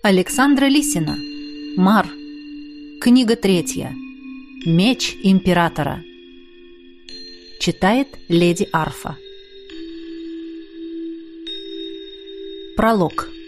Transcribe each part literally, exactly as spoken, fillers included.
Александра Лисина. Мар. Книга третья. Меч императора. Читает леди Арфа. Пролог.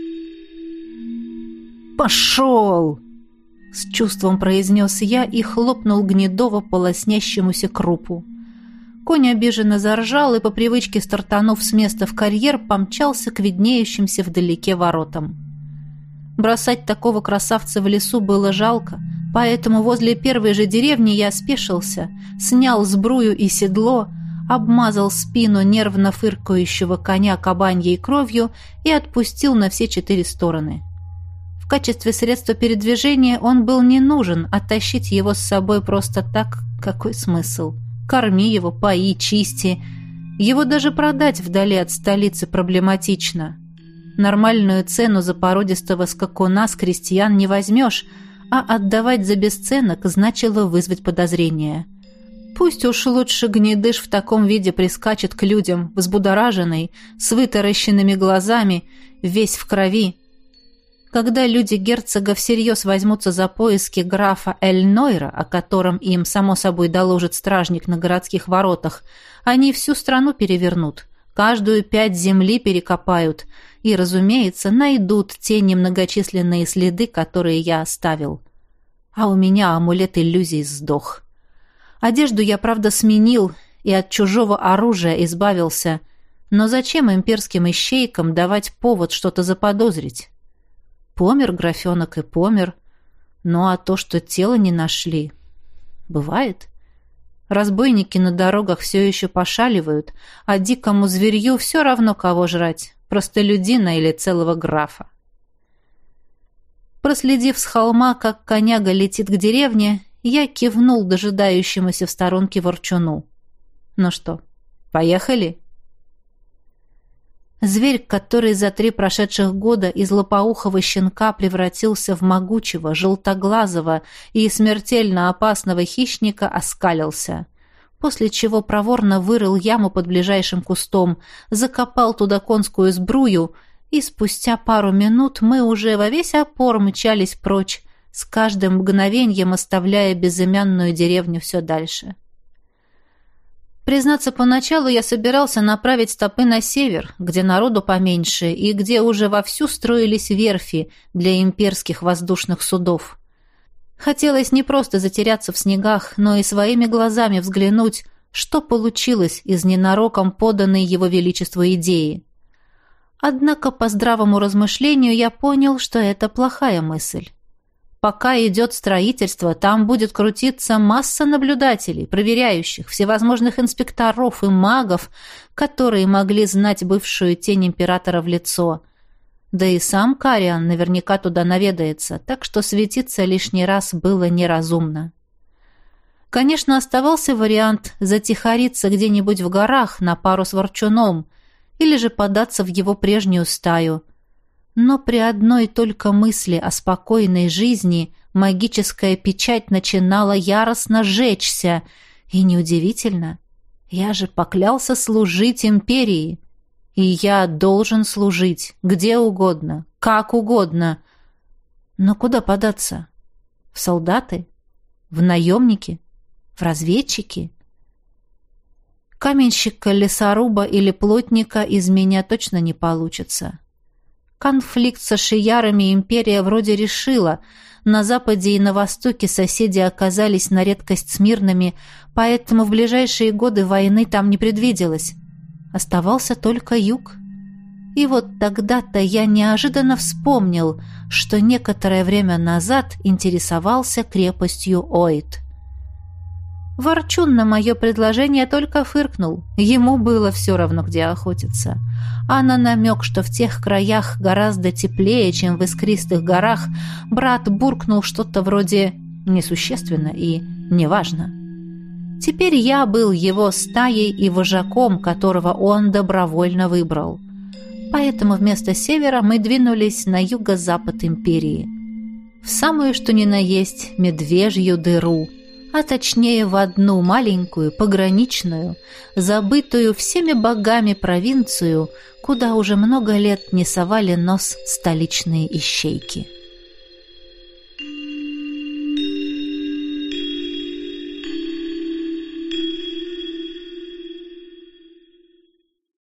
«Пошел!» — с чувством произнес я и хлопнул гнедово по лоснящемуся крупу. Конь обиженно заржал и, по привычке стартанув с места в карьер, помчался к виднеющимся вдалеке воротам. Бросать такого красавца в лесу было жалко, поэтому возле первой же деревни я спешился, снял сбрую и седло, обмазал спину нервно фыркающего коня кабаньей кровью и отпустил на все четыре стороны. В качестве средства передвижения он был не нужен, а тащить его с собой просто так — какой смысл? Корми его, пои, чисти. Его даже продать вдали от столицы проблематично. Нормальную цену за породистого скакуна с крестьян не возьмешь, а отдавать за бесценок значило вызвать подозрения. Пусть уж лучше гнедыш в таком виде прискачет к людям, взбудораженный, с вытаращенными глазами, весь в крови. Когда люди герцога всерьез возьмутся за поиски графа Эльнойра, о котором им, само собой, доложит стражник на городских воротах, они всю страну перевернут, каждую пять земли перекопают и, разумеется, найдут те немногочисленные следы, которые я оставил. А у меня амулет иллюзий сдох. Одежду я, правда, сменил и от чужого оружия избавился, но зачем имперским ищейкам давать повод что-то заподозрить? Помер графенок и помер, ну а то, что тело не нашли, бывает. Разбойники на дорогах все еще пошаливают, а дикому зверью все равно кого жрать, простолюдина или целого графа. Проследив с холма, как коняга летит к деревне, я кивнул дожидающемуся в сторонке ворчуну. Ну что, поехали? Зверь, который за три прошедших года из лопоухого щенка превратился в могучего, желтоглазого и смертельно опасного хищника, оскалился, после чего проворно вырыл яму под ближайшим кустом, закопал туда конскую сбрую, и спустя пару минут мы уже во весь опор мчались прочь, с каждым мгновеньем оставляя безымянную деревню все дальше. Признаться, поначалу я собирался направить стопы на север, где народу поменьше и где уже вовсю строились верфи для имперских воздушных судов. Хотелось не просто затеряться в снегах, но и своими глазами взглянуть, что получилось из ненароком поданной его величеству идеи. Однако по здравому размышлению я понял, что это плохая мысль. Пока идет строительство, там будет крутиться масса наблюдателей, проверяющих, всевозможных инспекторов и магов, которые могли знать бывшую тень императора в лицо. Да и сам Кариан наверняка туда наведается, так что светиться лишний раз было неразумно. Конечно, оставался вариант затихариться где-нибудь в горах на пару с ворчуном или же податься в его прежнюю стаю. Но при одной только мысли о спокойной жизни магическая печать начинала яростно жечься. И неудивительно, я же поклялся служить империи. И я должен служить где угодно, как угодно. Но куда податься? В солдаты? В наемники? В разведчики? Каменщика, лесоруба или плотника из меня точно не получится. Конфликт со шиярами империя вроде решила. На западе и на востоке соседи оказались на редкость смирными, поэтому в ближайшие годы войны там не предвиделось. Оставался только юг. И вот тогда-то я неожиданно вспомнил, что некоторое время назад интересовался крепостью Ойт. Ворчун на мое предложение только фыркнул. Ему было все равно, где охотиться. А на намек, что в тех краях гораздо теплее, чем в искристых горах, брат буркнул что-то вроде «несущественно» и «неважно». Теперь я был его стаей и вожаком, которого он добровольно выбрал. Поэтому вместо севера мы двинулись на юго-запад империи. В самую что ни на есть медвежью дыру, а точнее в одну маленькую, пограничную, забытую всеми богами провинцию, куда уже много лет не совали нос столичные ищейки.